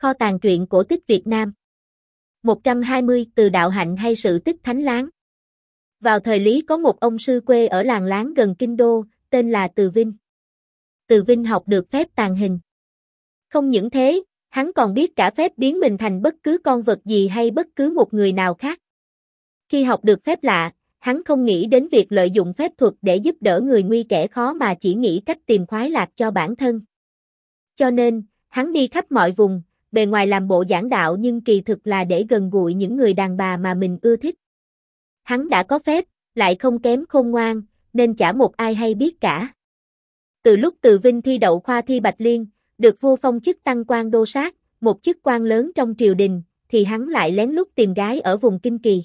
Kho tàng truyện cổ tích Việt Nam. 120 Từ đạo hạnh hay sự tích Thánh Láng. Vào thời Lý có một ông sư quê ở làng Láng gần Kinh Đô, tên là Từ Vinh. Từ Vinh học được phép tàng hình. Không những thế, hắn còn biết cả phép biến mình thành bất cứ con vật gì hay bất cứ một người nào khác. Khi học được phép lạ, hắn không nghĩ đến việc lợi dụng phép thuật để giúp đỡ người nguy kẻ khó mà chỉ nghĩ cách tìm khoái lạc cho bản thân. Cho nên, hắn đi khắp mọi vùng, bề ngoài làm bộ giảng đạo nhưng kỳ thực là để gần gũi những người đàn bà mà mình ưa thích. Hắn đã có phép, lại không kém khôn ngoan, nên chả một ai hay biết cả. Từ lúc Từ Vinh thi đậu khoa thi Bạch Liên, được vua phong chức tăng quan đô sát, một chức quan lớn trong triều đình, thì hắn lại lén lút tìm gái ở vùng Kinh Kỳ.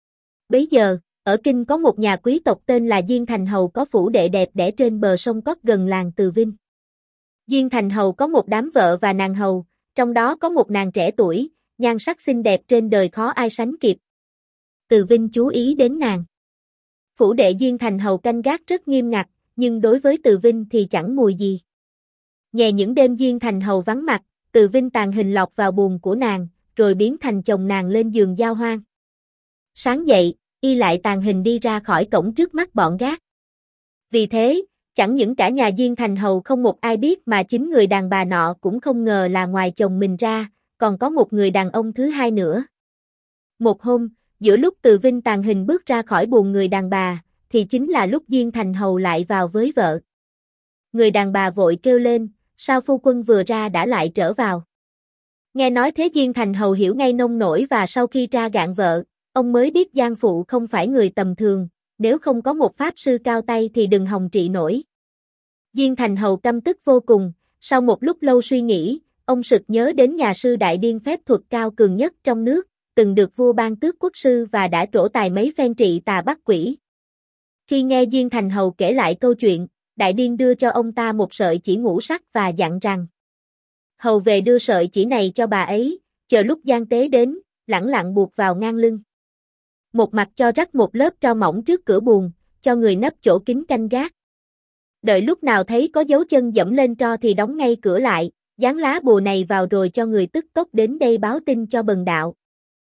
Bấy giờ, ở Kinh có một nhà quý tộc tên là Diên Thành Hầu có phủ đệ đẹp đẽ trên bờ sông Cót gần làng Từ Vinh. Diên Thành Hầu có một đám vợ và nàng hầu, trong đó có một nàng trẻ tuổi, nhan sắc xinh đẹp trên đời khó ai sánh kịp. Từ Vinh chú ý đến nàng. Phủ đệ Diên Thành Hầu canh gác rất nghiêm ngặt, nhưng đối với Từ Vinh thì chẳng mùi gì. Nhè những đêm Diên Thành Hầu vắng mặt, Từ Vinh tàng hình lọt vào buồng của nàng, rồi biến thành chồng nàng lên giường giao hoan. Sáng dậy, y lại tàng hình đi ra khỏi cổng trước mắt bọn gác. Vì thế, chẳng những cả nhà Diên Thành Hầu không một ai biết mà chính người đàn bà nọ cũng không ngờ là ngoài chồng mình ra, còn có một người đàn ông thứ hai nữa. Một hôm, giữa lúc Từ Vinh tàng hình bước ra khỏi buồng người đàn bà, thì chính là lúc Diên Thành Hầu lại vào với vợ. Người đàn bà vội kêu lên, sao phu quân vừa ra đã lại trở vào? Nghe nói thế Diên Thành Hầu hiểu ngay nông nổi và sau khi tra gạn vợ, ông mới biết Giang phụ không phải người tầm thường, nếu không có một pháp sư cao tay thì đừng hòng trị nổi. Diên Thành Hầu căm tức vô cùng, sau một lúc lâu suy nghĩ, ông sực nhớ đến nhà sư Đại Điên phép thuật cao cường nhất trong nước, từng được vua ban tước quốc sư và đã trổ tài mấy phen trị tà bắt quỷ. Khi nghe Diên Thành Hầu kể lại câu chuyện, Đại Điên đưa cho ông ta một sợi chỉ ngũ sắc và dặn rằng: Hầu về đưa sợi chỉ này cho bà ấy, chờ lúc gian tế đến, lẳng lặng buộc vào ngang lưng. Một mặt cho rắc một lớp tro mỏng trước cửa buồng, cho người nấp chỗ kín canh gác. Đợi lúc nào thấy có dấu chân dẫm lên tro thì đóng ngay cửa lại, dán lá bùa này vào rồi cho người tức tốc đến đây báo tin cho bần đạo.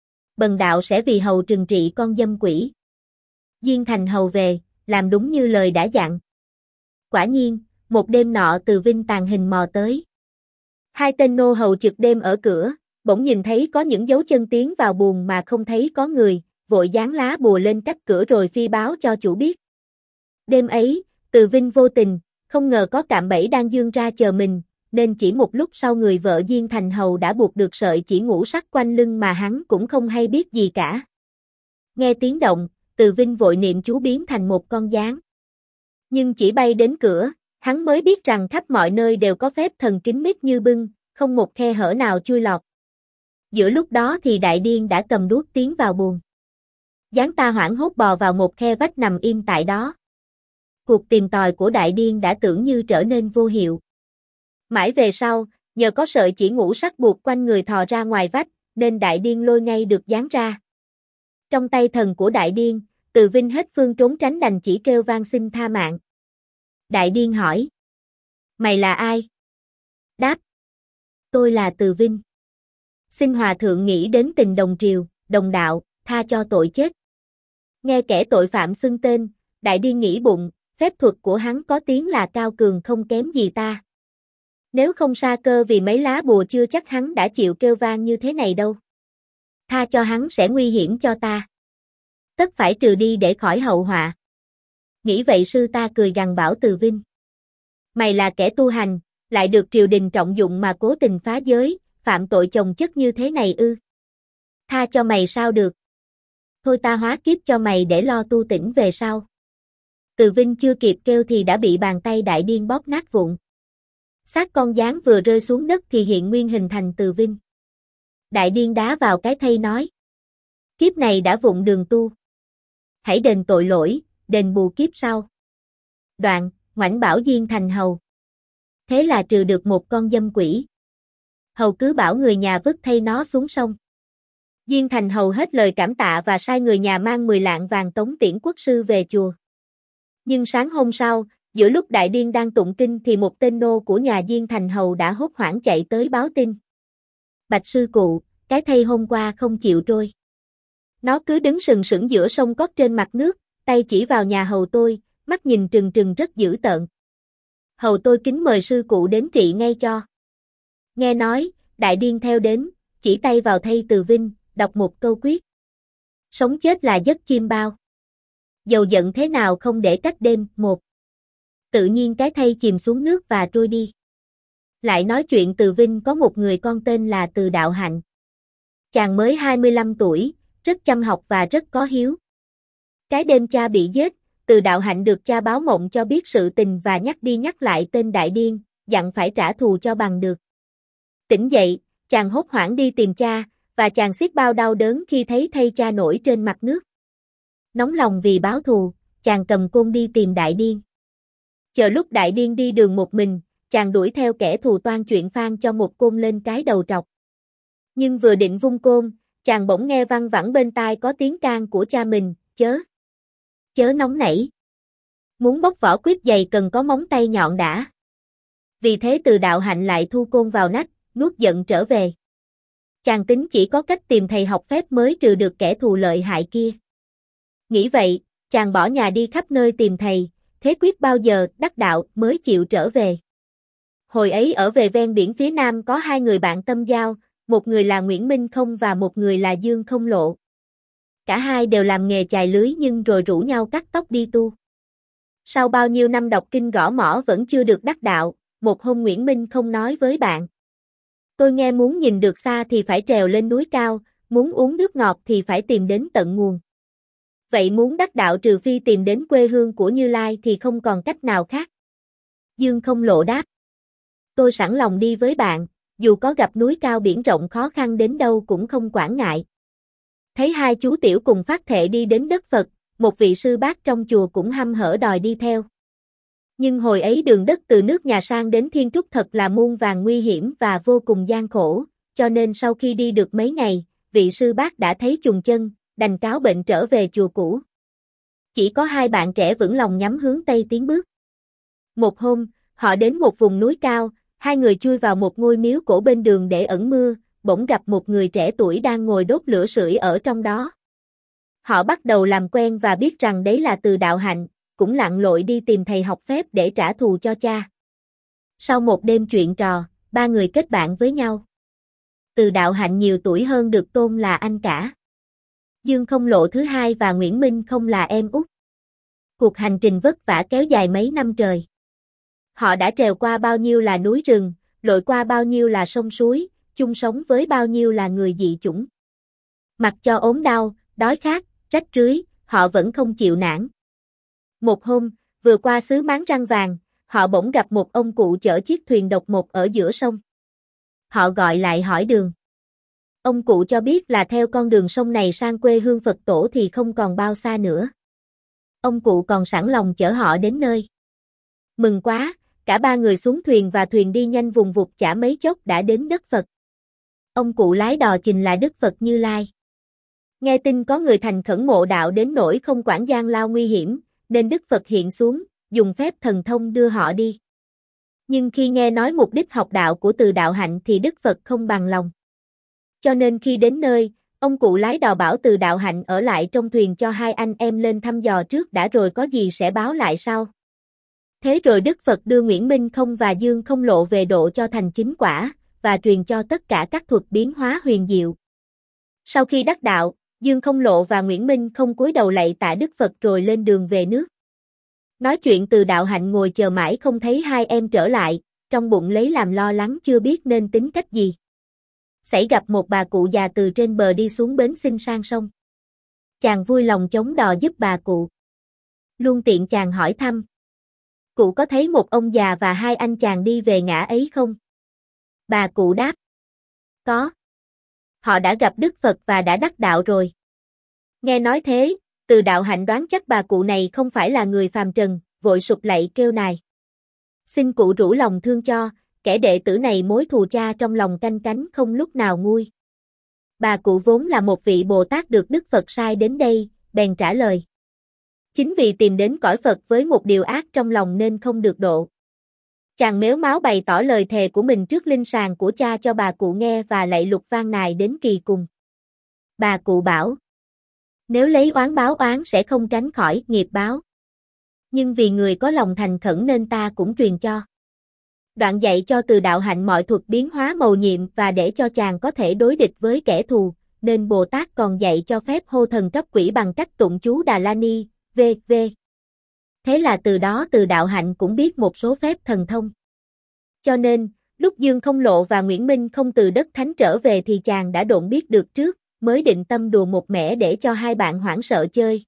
Bần đạo sẽ vì hầu trừng trị con dâm quỷ. Diên Thành Hầu về, làm đúng như lời đã dặn. Quả nhiên, một đêm nọ Từ Vinh tàng hình mò tới. Hai tên nô hầu trực đêm ở cửa, bỗng nhìn thấy có những dấu chân tiến vào buồng mà không thấy có người, vội dán lá bùa lên cách cửa rồi phi báo cho chủ biết. Đêm ấy, Từ Vinh vô tình, không ngờ có cạm bẫy đang dương ra chờ mình, nên chỉ một lúc sau người vợ Diên Thành Hầu đã buộc được sợi chỉ ngũ sắc quanh lưng mà hắn cũng không hay biết gì cả. Nghe tiếng động, Từ Vinh vội niệm chú biến thành một con gián. Nhưng chỉ bay đến cửa, hắn mới biết rằng khắp mọi nơi đều có phép thần kín mít như bưng, không một khe hở nào chui lọt. Giữa lúc đó thì Đại Điên đã cầm đuốc tiến vào buồng. Gián ta hoảng hốt bò vào một khe vách nằm im tại đó. Cuộc tìm tòi của Đại Điên đã tưởng như trở nên vô hiệu. Mãi về sau, nhờ có sợi chỉ ngũ sắc buộc quanh người thò ra ngoài vách, nên Đại Điên lôi ngay được gián ra. Trong tay thần của Đại Điên, Từ Vinh hết phương trốn tránh đành chỉ kêu van xin tha mạng. Đại Điên hỏi: Mày là ai? Đáp: Tôi là Từ Vinh. Xin hòa thượng nghĩ đến tình đồng triều, đồng đạo, tha cho tội chết. Nghe kẻ tội phạm xưng tên, Đại Điên nghĩ bụng, phép thuật của hắn có tiếng là cao cường không kém gì ta. Nếu không sa cơ vì mấy lá bùa chưa chắc hắn đã chịu kêu van như thế này đâu. Tha cho hắn sẽ nguy hiểm cho ta. Tất phải trừ đi để khỏi hậu họa. Nghĩ vậy sư ta cười gằn bảo Từ Vinh: Mày là kẻ tu hành, lại được triều đình trọng dụng mà cố tình phá giới, phạm tội chồng chất như thế này ư? Tha cho mày sao được? Thôi ta hóa kiếp cho mày để lo tu tỉnh về sau. Từ Vinh chưa kịp kêu thì đã bị bàn tay Đại Điên bóp nát vụn. Xác con gián vừa rơi xuống đất thì hiện nguyên hình thành Từ Vinh. Đại Điên đá vào cái thây nói: Kiếp này đã vụng đường tu. Hãy đền tội lỗi, đền bù kiếp sau. Đoạn, ngoảnh bảo Diên Thành Hầu: Thế là trừ được một con dâm quỷ. Hầu cứ bảo người nhà vứt thây nó xuống sông. Diên Thành Hầu hết lời cảm tạ và sai người nhà mang 10 lạng vàng tống tiễn quốc sư về chùa. Nhưng sáng hôm sau, giữa lúc Đại Điên đang tụng kinh thì một tên nô của nhà Diên Thành Hầu đã hốt hoảng chạy tới báo tin. Bạch sư cụ, cái thây hôm qua không chịu trôi. Nó cứ đứng sừng sững giữa sông cót trên mặt nước, tay chỉ vào nhà hầu tôi, mắt nhìn trừng trừng rất dữ tợn. Hầu tôi kính mời sư cụ đến trị ngay cho. Nghe nói, đại điên theo đến, chỉ tay vào thây Từ Vinh, đọc một câu quyết. Sống chết là giấc chim bao. Dầu giận thế nào không để cách đêm, một. Tự nhiên cái thây chìm xuống nước và trôi đi. Lại nói chuyện Từ Vinh có một người con tên là Từ Đạo Hạnh. Chàng mới 25 tuổi, rất chăm học và rất có hiếu. Cái đêm cha bị giết, Từ Đạo Hạnh được cha báo mộng cho biết sự tình và nhắc đi nhắc lại tên đại điên, dặn phải trả thù cho bằng được. Tỉnh dậy, chàng hốt hoảng đi tìm cha, và chàng xiết bao đau đớn khi thấy thây cha nổi trên mặt nước. Nóng lòng vì báo thù, chàng cầm côn đi tìm đại điên. Chờ lúc đại điên đi đường một mình, chàng đuổi theo kẻ thù toan chuyện phang cho một côn lên cái đầu trọc. Nhưng vừa định vung côn, chàng bỗng nghe văng vẳng bên tai có tiếng can của cha mình, chớ nóng nảy. Muốn bóc vỏ quyết dày cần có móng tay nhọn đã. Vì thế Từ Đạo Hạnh lại thu côn vào nách, nuốt giận trở về. Chàng tính chỉ có cách tìm thầy học phép mới trừ được kẻ thù lợi hại kia. Nghĩ vậy, chàng bỏ nhà đi khắp nơi tìm thầy, thế quyết bao giờ đắc đạo mới chịu trở về. Hồi ấy ở về ven biển phía nam có hai người bạn tâm giao, một người là Nguyễn Minh Không và một người là Dương Không Lộ. Cả hai đều làm nghề chài lưới nhưng rồi rủ nhau cắt tóc đi tu. Sau bao nhiêu năm đọc kinh gõ mõ vẫn chưa được đắc đạo, một hôm Nguyễn Minh Không nói với bạn. Tôi nghe muốn nhìn được xa thì phải trèo lên núi cao, muốn uống nước ngọt thì phải tìm đến tận nguồn. Vậy muốn đắc đạo trừ phi tìm đến quê hương của Như Lai thì không còn cách nào khác. Dương Không Lộ đáp. Tôi sẵn lòng đi với bạn, dù có gặp núi cao biển rộng khó khăn đến đâu cũng không quản ngại. Thấy hai chú tiểu cùng phát thệ đi đến đất Phật, một vị sư bác trong chùa cũng hăm hở đòi đi theo. Nhưng hồi ấy đường đất từ nước nhà sang đến Thiên Trúc thật là muôn vàn nguy hiểm và vô cùng gian khổ, cho nên sau khi đi được mấy ngày, vị sư bác đã thấy chùng chân, đành cáo bệnh trở về chùa cũ. Chỉ có hai bạn trẻ vững lòng nhắm hướng Tây tiến bước. Một hôm, họ đến một vùng núi cao, hai người chui vào một ngôi miếu cổ bên đường để ẩn mưa, bỗng gặp một người trẻ tuổi đang ngồi đốt lửa sưởi ở trong đó. Họ bắt đầu làm quen và biết rằng đấy là Từ Đạo Hạnh, cũng lặn lội đi tìm thầy học phép để trả thù cho cha. Sau một đêm chuyện trò, ba người kết bạn với nhau. Từ Đạo Hạnh nhiều tuổi hơn được tôn là anh cả. Dương Không Lộ thứ hai và Nguyễn Minh Không là em út. Cuộc hành trình vất vả kéo dài mấy năm trời. Họ đã trèo qua bao nhiêu là núi rừng, lội qua bao nhiêu là sông suối, chung sống với bao nhiêu là người dị chủng. Mặc cho ốm đau, đói khát, rách rưới, họ vẫn không chịu nản. Một hôm, vừa qua xứ Máng Răng Vàng, họ bỗng gặp một ông cụ chở chiếc thuyền độc mộc ở giữa sông. Họ gọi lại hỏi đường. Ông cụ cho biết là theo con đường sông này sang quê hương Phật tổ thì không còn bao xa nữa. Ông cụ còn sẵn lòng chở họ đến nơi. Mừng quá, cả ba người xuống thuyền và thuyền đi nhanh vùng vụt chả mấy chốc đã đến đất Phật. Ông cụ lái đò trình là Đức Phật Như Lai. Nghe tin có người thành khẩn mộ đạo đến nỗi không quản gian lao nguy hiểm, nên Đức Phật hiện xuống, dùng phép thần thông đưa họ đi. Nhưng khi nghe nói mục đích học đạo của Từ Đạo Hạnh thì Đức Phật không bằng lòng. Cho nên khi đến nơi, ông cụ lái đò bảo Từ Đạo Hạnh ở lại trong thuyền cho hai anh em lên thăm dò trước đã rồi có gì sẽ báo lại sau. Thế rồi Đức Phật đưa Nguyễn Minh Không và Dương Không Lộ về độ cho thành chính quả, và truyền cho tất cả các thuật biến hóa huyền diệu. Sau khi đắc đạo, Dương Không Lộ và Nguyễn Minh Không cúi đầu lạy tạ Đức Phật rồi lên đường về nước. Nói chuyện Từ Đạo Hạnh ngồi chờ mãi không thấy hai em trở lại, trong bụng lấy làm lo lắng chưa biết nên tính cách gì. Xảy gặp một bà cụ già từ trên bờ đi xuống bến xin sang sông. Chàng vui lòng chống đò giúp bà cụ. Luôn tiện chàng hỏi thăm. Cụ có thấy một ông già và hai anh chàng đi về ngã ấy không? Bà cụ đáp. Có. Họ đã gặp Đức Phật và đã đắc đạo rồi. Nghe nói thế, Từ Đạo Hạnh đoán chắc bà cụ này không phải là người phàm trần, vội sụp lạy kêu nài. Xin cụ rủ lòng thương cho, kẻ đệ tử này mối thù cha trong lòng canh cánh không lúc nào nguôi. Bà cụ vốn là một vị Bồ Tát được Đức Phật sai đến đây, bèn trả lời. Chính vì tìm đến cõi Phật với một điều ác trong lòng nên không được độ. Chàng mếu máo bày tỏ lời thề của mình trước linh sàng của cha cho bà cụ nghe và lạy lục van nài đến kỳ cùng. Bà cụ bảo, nếu lấy oán báo oán sẽ không tránh khỏi nghiệp báo. Nhưng vì người có lòng thành khẩn nên ta cũng truyền cho. Đoạn dạy cho từ đạo hạnh mọi thuật biến hóa mầu nhiệm và để cho chàng có thể đối địch với kẻ thù, nên Bồ Tát còn dạy cho phép hô thần tróc quỷ bằng cách tụng chú Đà La Ni, v.v. Thế là từ đó từ đạo hạnh cũng biết một số phép thần thông. Cho nên, lúc Dương Không Lộ và Nguyễn Minh Không từ đất thánh trở về thì chàng đã độn biết được trước, mới định tâm đùa một mẻ để cho hai bạn hoảng sợ chơi.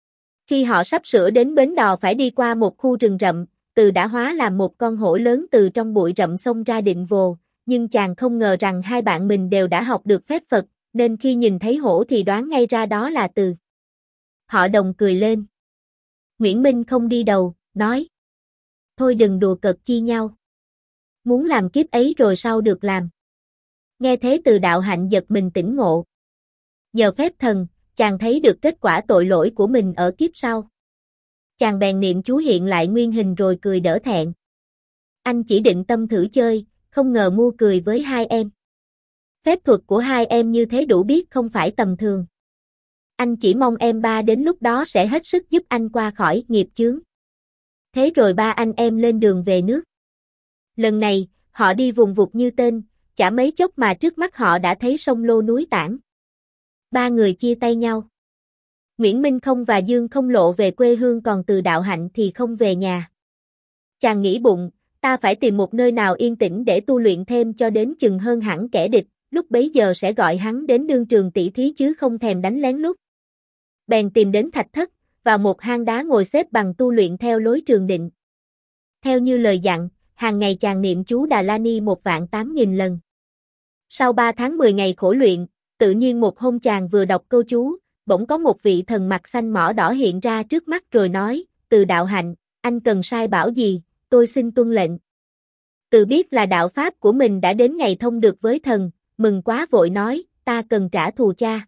Khi họ sắp sửa đến bến đò phải đi qua một khu rừng rậm, Từ đã hóa làm một con hổ lớn từ trong bụi rậm xông ra định vồ, nhưng chàng không ngờ rằng hai bạn mình đều đã học được phép Phật, nên khi nhìn thấy hổ thì đoán ngay ra đó là Từ. Họ đồng cười lên. Nguyễn Minh Không đi đầu, nói. Thôi đừng đùa cợt chi nhau. Muốn làm kiếp ấy rồi sau được làm. Nghe thế Từ đạo hạnh giật mình tỉnh ngộ. Nhờ phép thần, chàng thấy được kết quả tội lỗi của mình ở kiếp sau. Chàng bèn niệm chú hiện lại nguyên hình rồi cười đỡ thẹn. Anh chỉ định tâm thử chơi, không ngờ mua cười với hai em. Phép thuật của hai em như thế đủ biết không phải tầm thường. Anh chỉ mong em ba đến lúc đó sẽ hết sức giúp anh qua khỏi nghiệp chướng. Thế rồi ba anh em lên đường về nước. Lần này, họ đi vùng vụt như tên, chả mấy chốc mà trước mắt họ đã thấy sông Lô núi Tản. Ba người chia tay nhau. Nguyễn Minh Không và Dương Không Lộ về quê hương, còn Từ đạo hạnh thì không về nhà. Chàng nghĩ bụng, ta phải tìm một nơi nào yên tĩnh để tu luyện thêm cho đến chừng hơn hẳn kẻ địch, lúc bấy giờ sẽ gọi hắn đến đương trường tỷ thí chứ không thèm đánh lén lút. Bèn tìm đến thạch thất, vào một hang đá ngồi xếp bằng tu luyện theo lối Trường Định. Theo như lời dặn, hàng ngày chàng niệm chú Đà La Ni 1.800.000 lần. Sau 3 tháng 10 ngày khổ luyện, tự nhiên một hôm chàng vừa đọc câu chú, bỗng có một vị thần mặt xanh mỏ đỏ hiện ra trước mắt rồi nói, Từ đạo hạnh, anh cần sai bảo gì, tôi xin tuân lệnh. Từ biết là đạo pháp của mình đã đến ngày thông được với thần, mừng quá vội nói, ta cần trả thù cha.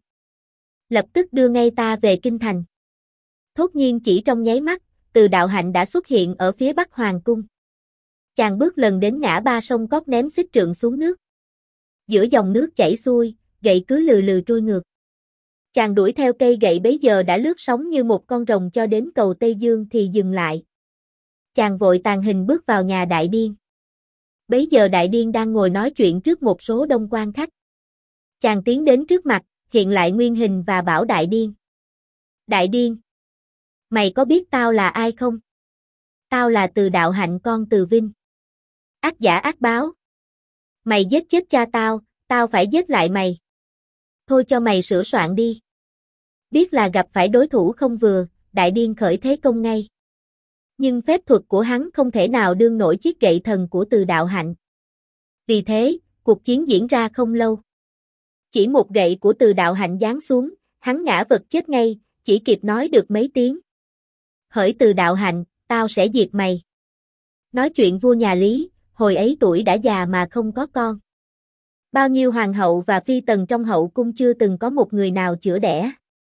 Lập tức đưa ngay ta về kinh thành. Thốt nhiên chỉ trong nháy mắt, Từ đạo hạnh đã xuất hiện ở phía bắc hoàng cung. Chàng bước lần đến ngã ba sông Cót ném xích trượng xuống nước. Giữa dòng nước chảy xuôi, gậy cứ lừ lừ trôi ngược. Chàng đuổi theo cây gậy bấy giờ đã lướt sóng như một con rồng cho đến cầu Tây Dương thì dừng lại. Chàng vội tàng hình bước vào nhà Đại Điên. Bấy giờ Đại Điên đang ngồi nói chuyện trước một số đông quan khách. Chàng tiến đến trước mặt, hiện lại nguyên hình và bảo Đại Điên. Đại Điên, mày có biết tao là ai không? Tao là Từ đạo hạnh con Từ Vinh. Ác giả ác báo. Mày giết chết cha tao, tao phải giết lại mày. Thôi cho mày sửa soạn đi. Biết là gặp phải đối thủ không vừa, Đại Điên khởi thế công ngay. Nhưng phép thuật của hắn không thể nào đương nổi chiếc gậy thần của Từ đạo hạnh. Vì thế, cuộc chiến diễn ra không lâu. Chỉ một gậy của Từ đạo hạnh giáng xuống, hắn ngã vật chết ngay, chỉ kịp nói được mấy tiếng. Hỡi Từ đạo hạnh, tao sẽ diệt mày. Nói chuyện vua nhà Lý, hồi ấy tuổi đã già mà không có con. Bao nhiêu hoàng hậu và phi tần trong hậu cung chưa từng có một người nào chữa đẻ.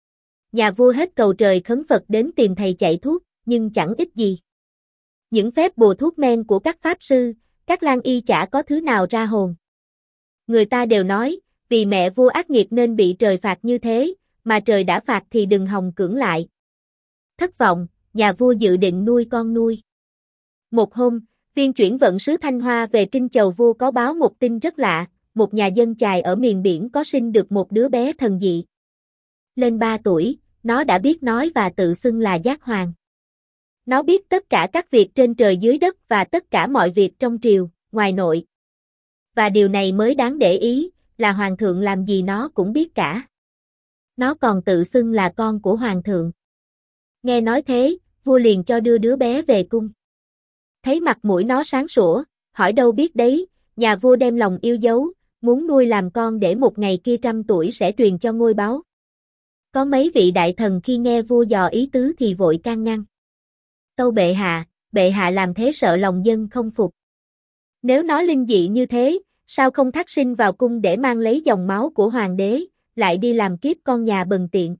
Nhà vua hết cầu trời khấn Phật đến tìm thầy chạy thuốc, nhưng chẳng ích gì. Những phép bùa thuốc men của các pháp sư, các lang y chả có thứ nào ra hồn. Người ta đều nói, vì mẹ vua ác nghiệp nên bị trời phạt như thế, mà trời đã phạt thì đừng hòng cưỡng lại. Thất vọng, nhà vua dự định nuôi con nuôi. Một hôm, viên chuyển vận sứ Thanh Hoa về kinh chầu vua có báo một tin rất lạ, một nhà dân chài ở miền biển có sinh được một đứa bé thần dị. Lên 3 tuổi, nó đã biết nói và tự xưng là Giác Hoàng. Nó biết tất cả các việc trên trời dưới đất và tất cả mọi việc trong triều, ngoài nội. Và điều này mới đáng để ý, là hoàng thượng làm gì nó cũng biết cả. Nó còn tự xưng là con của hoàng thượng. Nghe nói thế, vua liền cho đưa đứa bé về cung. Thấy mặt mũi nó sáng sủa, hỏi đâu biết đấy, nhà vua đem lòng yêu dấu, muốn nuôi làm con để một ngày kia 100 tuổi sẽ truyền cho ngôi báu. Có mấy vị đại thần khi nghe vua dò ý tứ thì vội can ngăn. Tâu bệ hạ làm thế sợ lòng dân không phục. Nếu nó linh dị như thế, sao không thác sinh vào cung để mang lấy dòng máu của hoàng đế, lại đi làm kiếp con nhà bần tiện.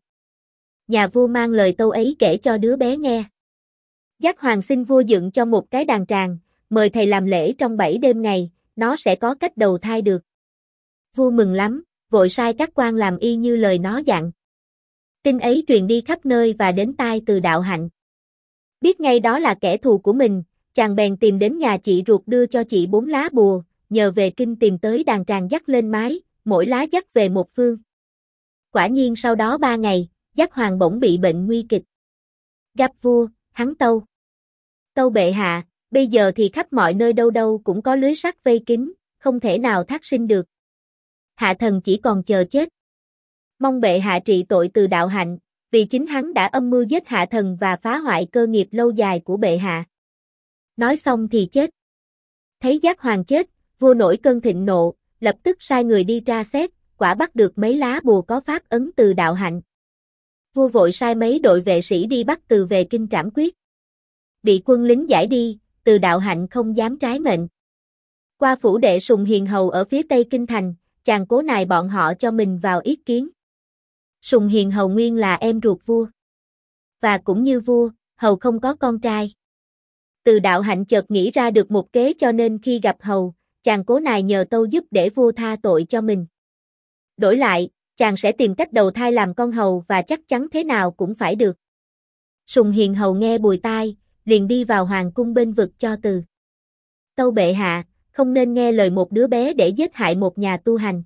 Nhà vua mang lời tâu ấy kể cho đứa bé nghe. Giác Hoàng xin vua dựng cho một cái đàn tràng, mời thầy làm lễ trong 7 đêm ngày, nó sẽ có cách đầu thai được. Vua mừng lắm, vội sai các quan làm y như lời nó dặn. Tin ấy truyền đi khắp nơi và đến tai Từ Đạo Hạnh. Biết ngay đó là kẻ thù của mình, chàng bèn tìm đến nhà chị ruột đưa cho chị 4 lá bùa, nhờ về kinh tìm tới đàn tràng dắt lên mái, mỗi lá dắt về một phương. Quả nhiên sau đó 3 ngày, Dắt Hoàng bỗng bị bệnh nguy kịch. Gặp vua, hắn tâu. Tâu bệ hạ, bây giờ thì khắp mọi nơi đâu đâu cũng có lưới sắt vây kín, không thể nào thác sinh được. Hạ thần chỉ còn chờ chết. Mong bệ hạ trị tội Từ Đạo Hạnh, vì chính hắn đã âm mưu giết hạ thần và phá hoại cơ nghiệp lâu dài của bệ hạ. Nói xong thì chết. Thấy Dắt Hoàng chết, vua nổi cơn thịnh nộ, lập tức sai người đi tra xét, quả bắt được mấy lá bùa có pháp ấn Từ Đạo Hạnh. Vua vội sai mấy đội vệ sĩ đi bắt Từ về kinh trảm quyết. Bị quân lính giải đi, Từ Đạo Hạnh không dám trái mệnh. Qua phủ đệ Sùng Hiền Hầu ở phía tây kinh thành, chàng cố nài bọn họ cho mình vào yết kiến. Sùng Hiền Hầu nguyên là em ruột vua. Và cũng như vua, Hầu không có con trai. Từ Đạo Hạnh chợt nghĩ ra được một kế cho nên khi gặp Hầu, chàng cố nài nhờ tâu giúp để vua tha tội cho mình. Đổi lại, chàng sẽ tìm cách đầu thai làm con Hầu và chắc chắn thế nào cũng phải được. Sùng Hiền Hầu nghe bùi tai, liền đi vào hoàng cung bên vực cho Từ. Tâu bệ hạ, không nên nghe lời một đứa bé để giết hại một nhà tu hành.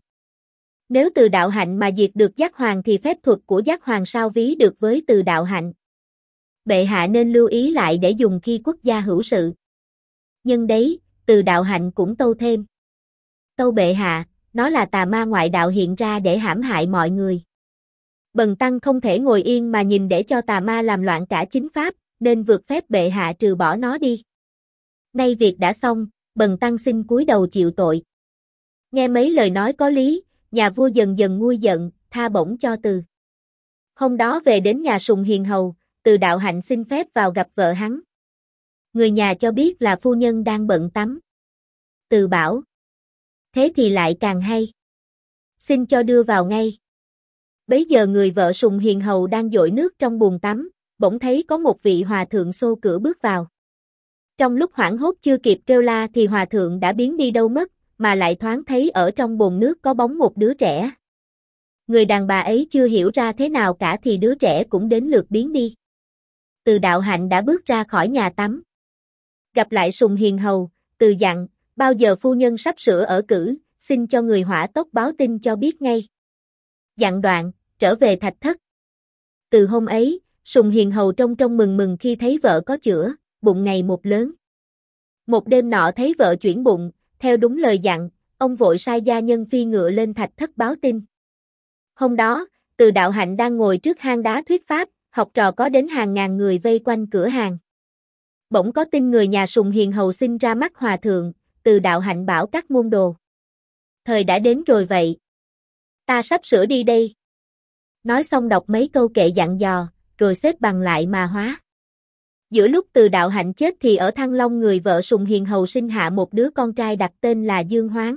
Nếu Từ Đạo Hạnh mà diệt được Dắt Hoàng thì phép thuật của Dắt Hoàng sao ví được với Từ Đạo Hạnh. Bệ hạ nên lưu ý lại để dùng khi quốc gia hữu sự. Nhân đấy, Từ Đạo Hạnh cũng tâu thêm. Tâu bệ hạ, nó là tà ma ngoại đạo hiện ra để hãm hại mọi người. Bần tăng không thể ngồi yên mà nhìn để cho tà ma làm loạn cả chính pháp, nên vượt phép bệ hạ trừ bỏ nó đi. Nay việc đã xong, bần tăng xin cúi đầu chịu tội. Nghe mấy lời nói có lý, nhà vua dần dần nguôi giận, tha bổng cho Từ. Hôm đó về đến nhà Sùng Hiền Hầu, Từ Đạo Hạnh xin phép vào gặp vợ hắn. Người nhà cho biết là phu nhân đang bận tắm. Từ bảo. Thế thì lại càng hay. Xin cho đưa vào ngay. Bấy giờ người vợ Sùng Hiền Hầu đang dội nước trong bồn tắm, bỗng thấy có một vị hòa thượng xô cửa bước vào. Trong lúc hoảng hốt chưa kịp kêu la thì hòa thượng đã biến đi đâu mất, mà lại thoáng thấy ở trong bồn nước có bóng một đứa trẻ. Người đàn bà ấy chưa hiểu ra thế nào cả thì đứa trẻ cũng đến lượt biến đi. Từ Đạo Hạnh đã bước ra khỏi nhà tắm. Gặp lại Sùng Hiền Hầu, Từ dặn, bao giờ phu nhân sắp sửa ở cử, xin cho người hỏa tốc báo tin cho biết ngay. Dặn đoạn, trở về thạch thất. Từ hôm ấy, Sùng Hiền Hầu trông mừng mừng khi thấy vợ có chữa, bụng ngày một lớn. Một đêm nọ thấy vợ chuyển bụng, theo đúng lời dặn, ông vội sai gia nhân phi ngựa lên thạch thất báo tin. Hôm đó, Từ Đạo Hạnh đang ngồi trước hang đá thuyết pháp, học trò có đến hàng ngàn người vây quanh cửa hàng. Bỗng có tin người nhà Sùng Hiền Hầu xin ra mắt hòa thượng, Từ Đạo Hạnh bảo các môn đồ. Thời đã đến rồi vậy. Ta sắp sửa đi đây. Nói xong đọc mấy câu kệ dặn dò, rồi xếp bằng lại mà hóa. Giữa lúc Từ Đạo Hạnh chết thì ở Thăng Long người vợ Sùng Hiền Hầu sinh hạ một đứa con trai đặt tên là Dương Hoán.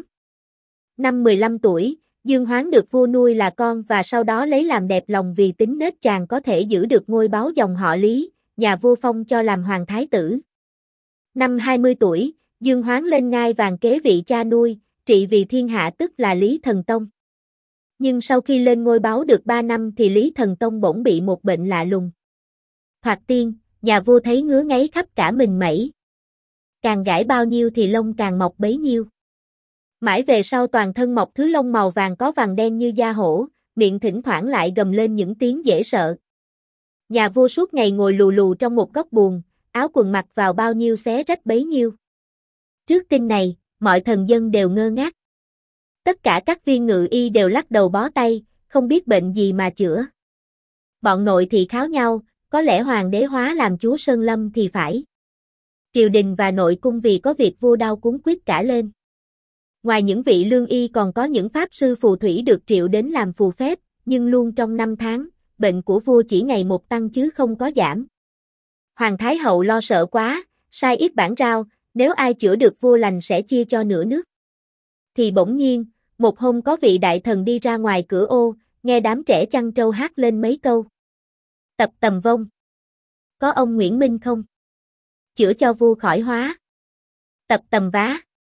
Năm 15 tuổi, Dương Hoán được vua nuôi là con và sau đó lấy làm đẹp lòng vì tính nết chàng có thể giữ được ngôi báu dòng họ Lý, nhà vua phong cho làm hoàng thái tử. Năm 20 tuổi, Dương Hoán lên ngai vàng kế vị cha nuôi, trị vì thiên hạ tức là Lý Thần Tông. Nhưng sau khi lên ngôi báu được 3 năm thì Lý Thần Tông bỗng bị một bệnh lạ lùng. Thoạt tiên, nhà vua thấy ngứa ngáy khắp cả mình mẩy. Càng gãi bao nhiêu thì lông càng mọc bấy nhiêu. Mãi về sau toàn thân mọc thứ lông màu vàng có vàng đen như da hổ, miệng thỉnh thoảng lại gầm lên những tiếng dễ sợ. Nhà vua suốt ngày ngồi lù lù trong một góc buồng, áo quần mặc vào bao nhiêu xé rách bấy nhiêu. Trước tin này, mọi thần dân đều ngơ ngác. Tất cả các viên ngự y đều lắc đầu bó tay, không biết bệnh gì mà chữa. Bọn nội thì kháo nhau, có lẽ hoàng đế hóa làm chúa Sơn Lâm thì phải. Triều đình và nội cung vì có việc vua đau cuống quýt cả lên. Ngoài những vị lương y còn có những pháp sư phù thủy được triệu đến làm phù phép, nhưng luôn trong 5 tháng, bệnh của vua chỉ ngày một tăng chứ không có giảm. Hoàng Thái Hậu lo sợ quá, sai yết bản rao, nếu ai chữa được vua lành sẽ chia cho nửa nước. Thì bỗng nhiên, một hôm có vị đại thần đi ra ngoài cửa ô, nghe đám trẻ chăn trâu hát lên mấy câu. Tập tầm vong. Có ông Nguyễn Minh không? Chữa cho vua khỏi hóa. Tập tầm vá.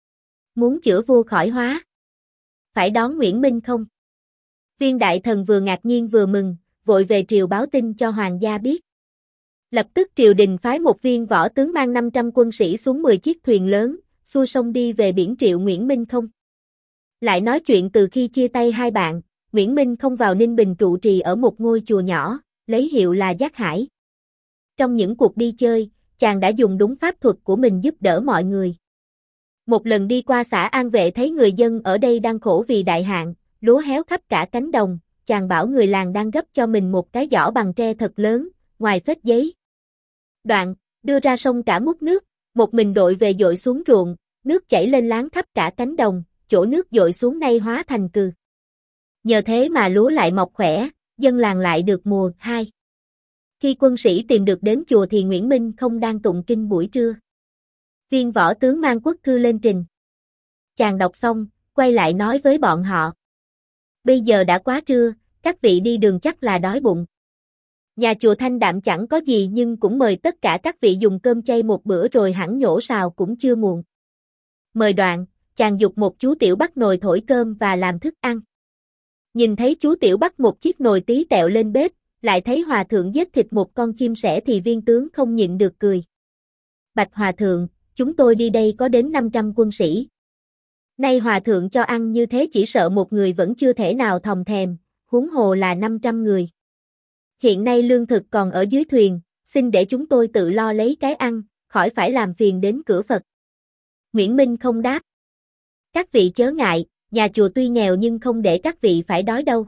Muốn chữa vua khỏi hóa. Phải đón Nguyễn Minh không? Viên đại thần vừa ngạc nhiên vừa mừng, vội về triều báo tin cho hoàng gia biết. Lập tức triều đình phái một viên võ tướng mang 500 quân sĩ xuống 10 chiếc thuyền lớn, xuôi sông đi về biển triệu Nguyễn Minh không. Lại nói chuyện từ khi chia tay hai bạn, Nguyễn Minh không vào Ninh Bình trụ trì ở một ngôi chùa nhỏ, lấy hiệu là Giác Hải. Trong những cuộc đi chơi, chàng đã dùng đúng pháp thuật của mình giúp đỡ mọi người. Một lần đi qua xã An Vệ thấy người dân ở đây đang khổ vì đại hạn, lúa héo khắp cả cánh đồng, chàng bảo người làng đang gấp cho mình một cái giỏ bằng tre thật lớn, ngoài phết giấy. Đoạn, đưa ra sông cả múc nước, một mình đội về dội xuống ruộng, nước chảy lên láng khắp cả cánh đồng, chỗ nước dội xuống nay hóa thành cừ. Nhờ thế mà lúa lại mọc khỏe, dân làng lại được mùa 2. Khi quân sĩ tìm được đến chùa thì Nguyễn Minh không đang tụng kinh buổi trưa. Viên võ tướng mang quốc thư lên trình. Chàng đọc xong, quay lại nói với bọn họ. Bây giờ đã quá trưa, các vị đi đường chắc là đói bụng. Nhà chùa thanh đạm chẳng có gì nhưng cũng mời tất cả các vị dùng cơm chay một bữa rồi hẳn nhổ sào cũng chưa muộn. Mời đoạn, chàng giục một chú tiểu bắt nồi thổi cơm và làm thức ăn. Nhìn thấy chú tiểu bắt một chiếc nồi tí tẹo lên bếp, lại thấy hòa thượng giết thịt một con chim sẻ thì viên tướng không nhịn được cười. Bạch hòa thượng, chúng tôi đi đây có đến 500 quân sĩ. Nay hòa thượng cho ăn như thế chỉ sợ một người vẫn chưa thể nào thòng thèm, huống hồ là 500 người. Hiện nay lương thực còn ở dưới thuyền, xin để chúng tôi tự lo lấy cái ăn, khỏi phải làm phiền đến cửa Phật. Nguyễn Minh không đáp. Các vị chớ ngại, nhà chùa tuy nghèo nhưng không để các vị phải đói đâu.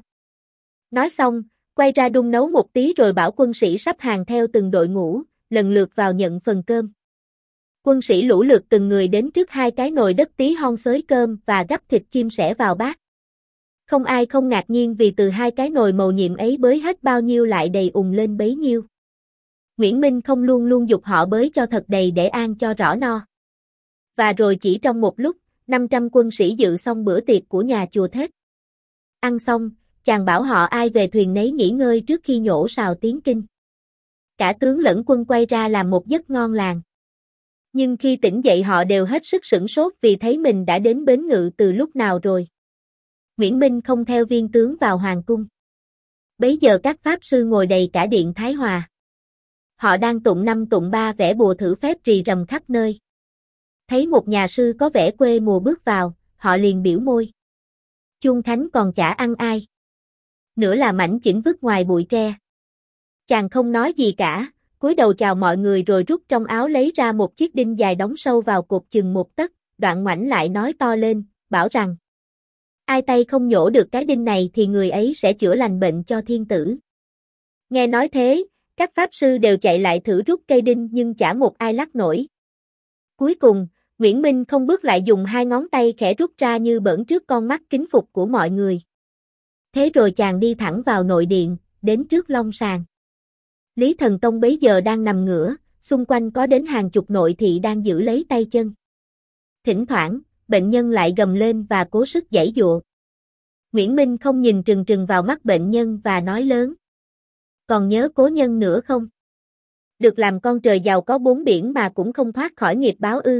Nói xong, quay ra đun nấu một tí rồi bảo quân sĩ sắp hàng theo từng đội ngũ, lần lượt vào nhận phần cơm. Quân sĩ lũ lượt từng người đến trước hai cái nồi đất tí hon xới cơm và gắp thịt chim sẻ vào bát. Không ai không ngạc nhiên vì từ hai cái nồi màu nhiệm ấy bới hết bao nhiêu lại đầy ùn lên bấy nhiêu. Nguyễn Minh không luôn luôn giục họ bới cho thật đầy để an cho rõ no. Và rồi chỉ trong một lúc, 500 quân sĩ dự xong bữa tiệc của nhà chùa Thết. Ăn xong, chàng bảo họ ai về thuyền nấy nghỉ ngơi trước khi nhổ sào tiếng kinh. Cả tướng lẫn quân quay ra làm một giấc ngon lành. Nhưng khi tỉnh dậy họ đều hết sức sửng sốt vì thấy mình đã đến bến ngự từ lúc nào rồi. Nguyễn Minh không theo viên tướng vào hoàng cung. Bấy giờ các pháp sư ngồi đầy cả điện Thái Hòa. Họ đang tụng năm tụng ba vẽ bùa thử phép rì rầm khắp nơi. Thấy một nhà sư có vẻ quê mùa bước vào, họ liền biểu môi. Chuông thánh còn chả ăn ai. Nữa là mảnh chỉnh vứt ngoài bụi tre. Chàng không nói gì cả, cúi đầu chào mọi người rồi rút trong áo lấy ra một chiếc đinh dài đóng sâu vào cột chừng một tấc, đoạn ngoảnh lại nói to lên, bảo rằng ai tay không nhổ được cái đinh này thì người ấy sẽ chữa lành bệnh cho thiên tử. Nghe nói thế, các pháp sư đều chạy lại thử rút cây đinh nhưng chả một ai lắc nổi. Cuối cùng, Nguyễn Minh không bước lại dùng hai ngón tay khẽ rút ra như bỡn trước con mắt kính phục của mọi người. Thế rồi chàng đi thẳng vào nội điện, đến trước long sàng. Lý Thần Tông bấy giờ đang nằm ngửa, xung quanh có đến hàng chục nội thị đang giữ lấy tay chân. Thỉnh thoảng, bệnh nhân lại gầm lên và cố sức giãy giụa. Nguyễn Minh không nhìn trừng trừng vào mắt bệnh nhân và nói lớn. Còn nhớ cố nhân nữa không? Được làm con trời giàu có bốn biển mà cũng không thoát khỏi nghiệp báo ư.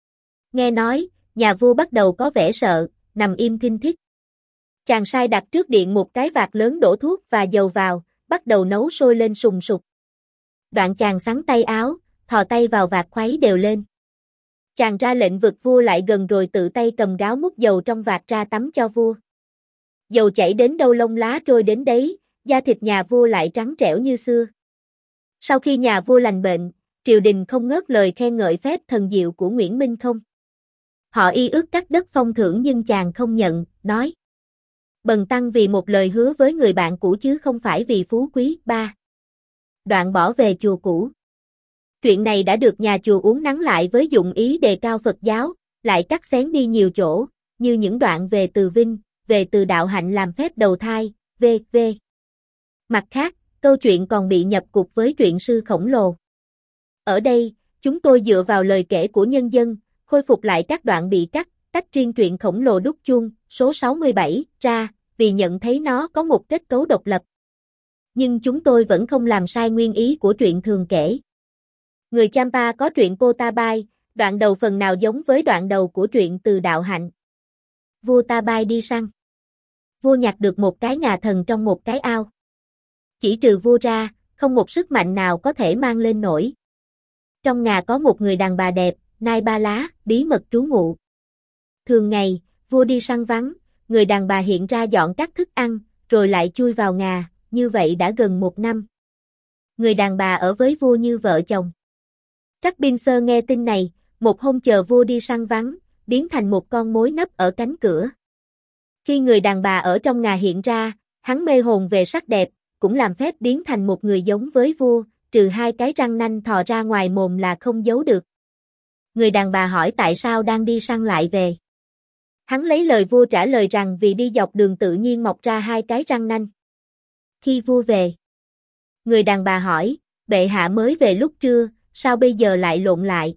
Nghe nói, nhà vua bắt đầu có vẻ sợ, nằm im thinh thích. Chàng sai đặt trước điện một cái vạc lớn đổ thuốc và dầu vào, bắt đầu nấu sôi lên sùng sục. Đoạn chàng xắn tay áo, thò tay vào vạc khuấy đều lên. Chàng ra lệnh vực vua lại gần rồi tự tay cầm gáo múc dầu trong vạc ra tắm cho vua. Dầu chảy đến đâu lông lá trôi đến đấy, da thịt nhà vua lại trắng trẻo như xưa. Sau khi nhà vua lành bệnh, triều đình không ngớt lời khen ngợi phép thần diệu của Nguyễn Minh không. Họ y ước cắt đất phong thưởng nhưng chàng không nhận, nói. Bần tăng vì một lời hứa với người bạn cũ chứ không phải vì phú quý. 3. Đoạn bỏ về chùa cũ. Chuyện này đã được nhà chùa uốn nắn lại với dụng ý đề cao Phật giáo, lại cắt xén đi nhiều chỗ, như những đoạn về từ Vinh, về từ đạo hạnh làm phép đầu thai, v.v. Mặt khác, câu chuyện còn bị nhập cục với truyện sư khổng lồ. Ở đây, chúng tôi dựa vào lời kể của nhân dân, khôi phục lại các đoạn bị cắt, tách riêng truyện khổng lồ đúc chuông, số 67, ra, vì nhận thấy nó có một kết cấu độc lập. Nhưng chúng tôi vẫn không làm sai nguyên ý của truyện thường kể. Người Champa có truyện Potabai, Đoạn đầu phần nào giống với đoạn đầu của truyện Từ Đạo Hạnh. Vua ta bay đi săn. Vua nhặt được một cái ngà thần trong một cái ao. Chỉ trừ vua ra, không một sức mạnh nào có thể mang lên nổi. Trong ngà có một người đàn bà đẹp, nai ba lá, bí mật trú ngụ. Thường ngày, vua đi săn vắng, người đàn bà hiện ra dọn các thức ăn, rồi lại chui vào ngà, như vậy đã gần 1 năm. Người đàn bà ở với vua như vợ chồng. Trắc Binh Sơ nghe tin này, một hôm chờ vua đi săn vắng, biến thành một con mối nấp ở cánh cửa. Khi người đàn bà ở trong ngà hiện ra, hắn mê hồn về sắc đẹp, cũng làm phép biến thành một người giống với vua, trừ 2 cái răng nanh thò ra ngoài mồm là không giấu được. Người đàn bà hỏi tại sao đang đi săn lại về. Hắn lấy lời vua trả lời rằng vì đi dọc đường tự nhiên mọc ra 2 cái răng nanh. Khi vua về, người đàn bà hỏi, bệ hạ mới về lúc trưa, sao bây giờ lại lộn lại?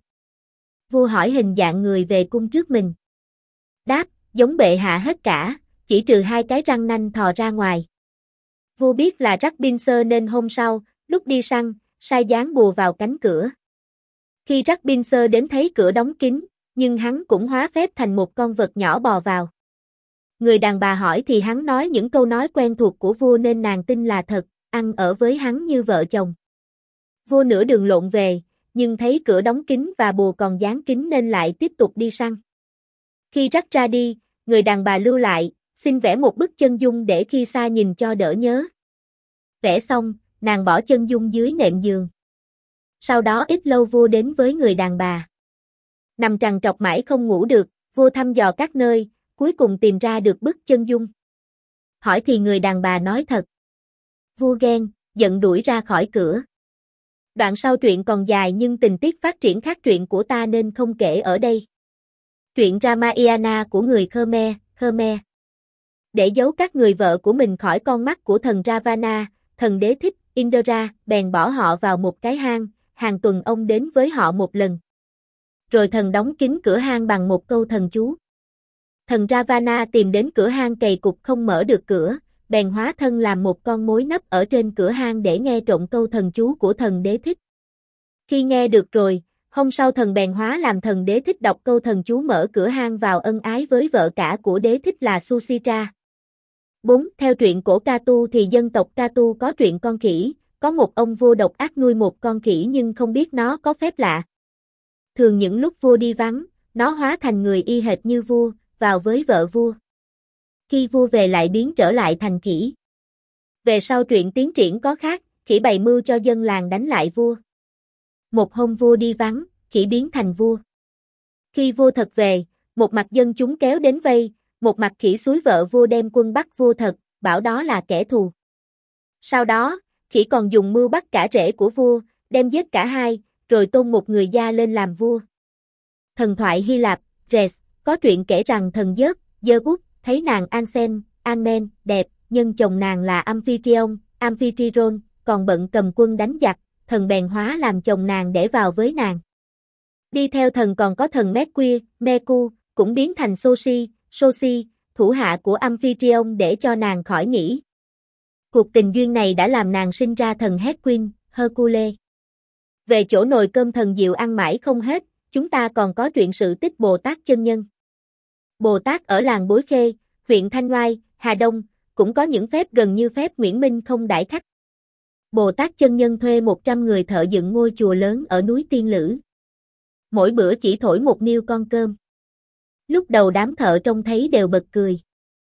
Vua hỏi hình dạng người về cung trước mình. Đáp, giống bệ hạ hết cả, chỉ trừ 2 cái răng nanh thò ra ngoài. Vua biết là Trắc Binh Sơ nên hôm sau, lúc đi săn, sai dán bùa vào cánh cửa. Khi Trắc Binh Sơ đến thấy cửa đóng kín, nhưng hắn cũng hóa phép thành một con vật nhỏ bò vào. Người đàn bà hỏi thì hắn nói những câu nói quen thuộc của vua nên nàng tin là thật, ăn ở với hắn như vợ chồng. Vua nửa đường lộn về, nhưng thấy cửa đóng kín và bùa còn dán kín nên lại tiếp tục đi săn. Khi Trắc ra đi, người đàn bà lưu lại, xin vẽ một bức chân dung để khi xa nhìn cho đỡ nhớ. Vẽ xong, nàng bỏ chân dung dưới nệm giường. Sau đó ít lâu vua đến với người đàn bà. Nằm trằn trọc mãi không ngủ được, vua thăm dò các nơi, cuối cùng tìm ra được bức chân dung. Hỏi thì người đàn bà nói thật. Vua ghen, giận đuổi ra khỏi cửa. Đoạn sau truyện còn dài nhưng tình tiết phát triển khác truyện của ta nên không kể ở đây. Truyện Ramayana của người Khmer. Để giấu các người vợ của mình khỏi con mắt của thần Ravana, thần đế thích, Indra, bèn bỏ họ vào một cái hang, hàng tuần ông đến với họ một lần. Rồi thần đóng kín cửa hang bằng một câu thần chú. Thần Ravana tìm đến cửa hang cày cục không mở được cửa, bèn hóa thân làm một con mối nấp ở trên cửa hang để nghe trộm câu thần chú của thần đế thích. Khi nghe được rồi, hôm sau thần bèn hóa làm thần đế thích đọc câu thần chú mở cửa hang vào ân ái với vợ cả của đế thích là Suchitra. 4. Theo truyện cổ Catu thì dân tộc Catu có truyện con khỉ, có một ông vua độc ác nuôi một con khỉ nhưng không biết nó có phép lạ. Thường những lúc vua đi vắng, nó hóa thành người y hệt như vua, vào với vợ vua. Khi vua về lại biến trở lại thành khỉ. Về sau truyện tiến triển có khác, khỉ bày mưu cho dân làng đánh lại vua. Một hôm vua đi vắng, khỉ biến thành vua. Khi vua thật về, một mặt dân chúng kéo đến vây, một mặt khỉ xúi vợ vua đem quân bắt vua thật, bảo đó là kẻ thù. Sau đó, khỉ còn dùng mưu bắt cả rể của vua, đem giết cả hai, rồi tôn một người gia lên làm vua. Thần thoại Hy Lạp, Res, có truyện kể rằng thần Zeus thấy nàng Anmen, đẹp, nhân chồng nàng là Amphitryon, còn bận cầm quân đánh giặc, thần bèn hóa làm chồng nàng để vào với nàng. Đi theo thần còn có thần Mercury, cũng biến thành Sosi, thủ hạ của Amphitryon để cho nàng khỏi nghỉ. Cuộc tình duyên này đã làm nàng sinh ra thần Hercules. Về chỗ nồi cơm thần diệu ăn mãi không hết, chúng ta còn có truyện sự tích Bồ Tát chân nhân. Bồ Tát ở làng Bối Khê, huyện Thanh Oai, Hà Đông, cũng có những phép gần như phép Nguyễn Minh không đãi khách. Bồ Tát chân nhân thuê 100 người thợ dựng ngôi chùa lớn ở núi Tiên Lữ. Mỗi bữa chỉ thổi một niêu con cơm. Lúc đầu đám thợ trông thấy đều bật cười.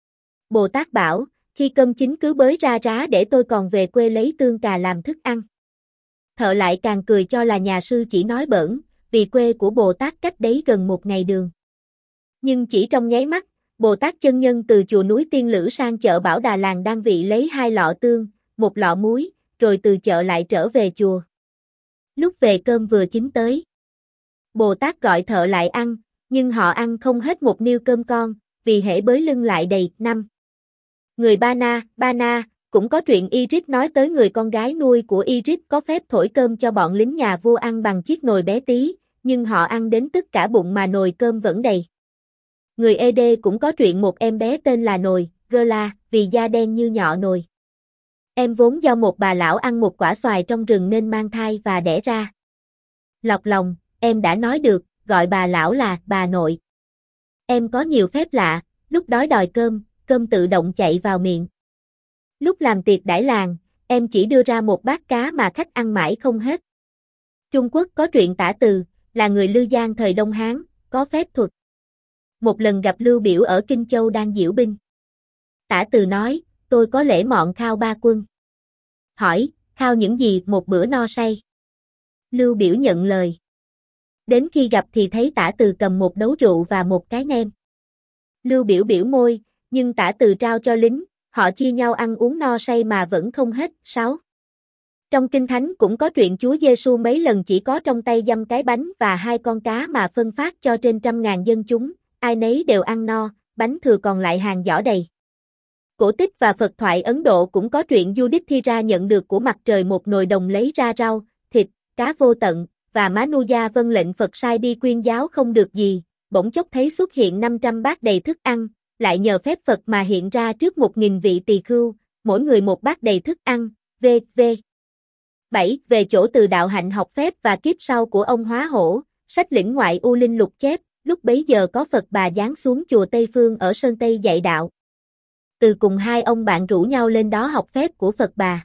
Bồ Tát bảo, khi cơm chín cứ bới ra rá để tôi còn về quê lấy tương cà làm thức ăn. Thợ lại càng cười cho là nhà sư chỉ nói bỡn, vì quê của Bồ Tát cách đấy gần 1 ngày đường. Nhưng chỉ trong nháy mắt, Bồ Tát chân nhân từ chùa núi Tiên Lữ sang chợ Bảo Đà làng Đan Vị lấy 2 lọ tương, 1 lọ muối, rồi từ chợ lại trở về chùa. Lúc về cơm vừa chín tới. Bồ Tát gọi thợ lại ăn, nhưng họ ăn không hết một niêu cơm con, vì hễ bới lưng lại đầy. 5. Người Ba Na, cũng có truyện Iris nói tới người con gái nuôi của Iris có phép thổi cơm cho bọn lính nhà vua ăn bằng chiếc nồi bé tí, nhưng họ ăn đến tất cả bụng mà nồi cơm vẫn đầy. Người Ede cũng có truyện một em bé tên là Nồi, Gela, vì da đen như nhọ nồi. Em vốn do một bà lão ăn một quả xoài trong rừng nên mang thai và đẻ ra. Lọc lòng, em đã nói được, gọi bà lão là bà nội. Em có nhiều phép lạ, lúc đói đòi cơm, cơm tự động chạy vào miệng. Lúc làm tiệc đãi làng, em chỉ đưa ra một bát cá mà khách ăn mãi không hết. Trung Quốc có truyện Tả Từ, là người Lư Giang thời Đông Hán, có phép thuật. Một lần gặp Lưu Biểu ở Kinh Châu đang diễu binh. Tả Từ nói, tôi có lễ mọn khao ba quân. Hỏi, khao những gì một bữa no say? Lưu Biểu nhận lời. Đến khi gặp thì thấy Tả Từ cầm một đấu rượu và một cái nem. Lưu Biểu biểu môi, nhưng Tả Từ trao cho lính, họ chia nhau ăn uống no say mà vẫn không hết. 6. Trong Kinh Thánh cũng có truyện Chúa Giêsu mấy lần chỉ có trong tay dăm cái bánh và 2 con cá mà phân phát cho trên 100.000 dân chúng, ai nấy đều ăn no, bánh thừa còn lại hàng giỏ đầy. Cổ tích và Phật thoại Ấn Độ cũng có truyện Yudhishthira nhận được của mặt trời một nồi đồng lấy ra rau, thịt, cá vô tận, và Manuja vâng lệnh Phật sai đi quyên giáo không được gì, bỗng chốc thấy xuất hiện 500 bát đầy thức ăn, lại nhờ phép Phật mà hiện ra trước 1.000 vị tỳ khưu, mỗi người một bát đầy thức ăn, v.v. 7. Về chỗ từ đạo hạnh học phép và kiếp sau của ông Hóa Hổ, sách lĩnh ngoại U Linh Lục chép, lúc bấy giờ có Phật Bà giáng xuống chùa Tây Phương ở Sơn Tây dạy đạo. Từ cùng 2 ông bạn rủ nhau lên đó học phép của Phật Bà.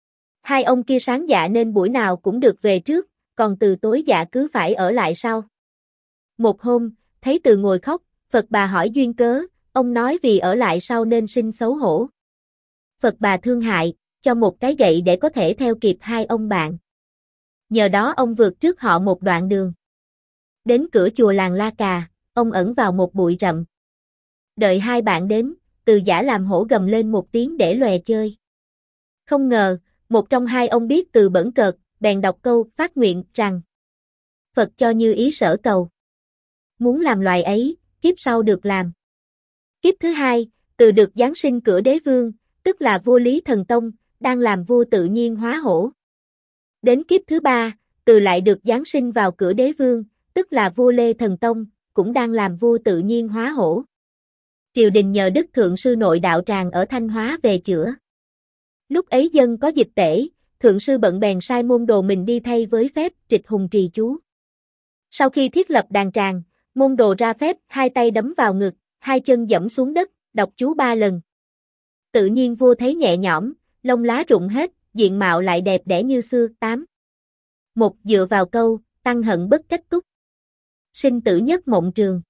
2 ông kia sáng dạ nên buổi nào cũng được về trước, còn Từ tối dạ cứ phải ở lại sau. Một hôm, thấy Từ ngồi khóc, Phật Bà hỏi duyên cớ, ông nói vì ở lại sau nên sinh xấu hổ. Phật Bà thương hại, cho một cái gậy để có thể theo kịp 2 ông bạn. Nhờ đó ông vượt trước họ một đoạn đường. Đến cửa chùa làng La Cà, ông ẩn vào một bụi rậm. Đợi 2 bạn đến, Từ giả làm hổ gầm lên một tiếng để lòe chơi. Không ngờ, một trong 2 ông biết Từ bẩn cợt, bèn đọc câu phát nguyện rằng Phật cho như ý sở cầu. Muốn làm loài ấy, kiếp sau được làm. Kiếp thứ 2, Từ được giáng sinh cửa đế vương, tức là vua Lý Thần Tông, đang làm vua tự nhiên hóa hổ. Đến kiếp thứ 3, Từ lại được giáng sinh vào cửa đế vương, tức là vua Lê Thần Tông, cũng đang làm vua tự nhiên hóa hổ. Triều đình nhờ Đức Thượng Sư nội đạo tràng ở Thanh Hóa về chữa. Lúc ấy dân có dịch tễ, Thượng Sư bận bèn sai môn đồ mình đi thay với phép trịch hùng trì chú. Sau khi thiết lập đàn tràng, môn đồ ra phép 2 tay đấm vào ngực, 2 chân giẫm xuống đất, đọc chú 3 lần. Tự nhiên vua thấy nhẹ nhõm, lông lá rụng hết, diện mạo lại đẹp đẽ như xưa. 8. Một dựa vào câu, tăng hận bất cách túc. Sinh tử nhất mộng trường.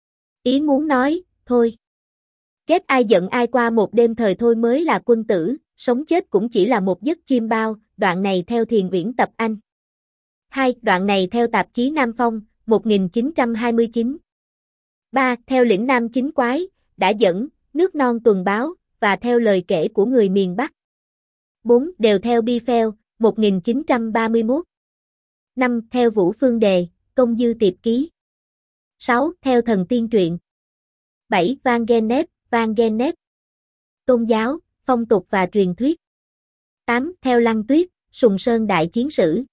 Ý muốn nói, thôi. Ghét ai giận ai qua một đêm thời thôi mới là quân tử, sống chết cũng chỉ là một giấc chiêm bao, đoạn này theo Thiền Uyển Tập Anh. 2. Đoạn này theo tạp chí Nam Phong, 1929. 3. Theo lĩnh Nam Chính Quái, đã dẫn, nước non tuần báo, và theo lời kể của người miền Bắc. 4. Đều theo Biphel, 1931. 5. Theo Vũ Phương Đề, Công Dư Tiệp Ký. 6. Theo Thần Tiên Truyện. 7. Van Genet. Tôn giáo, phong tục và truyền thuyết. 8. Theo Lăng Tuyết, Sùng Sơn Đại Chiến Sử.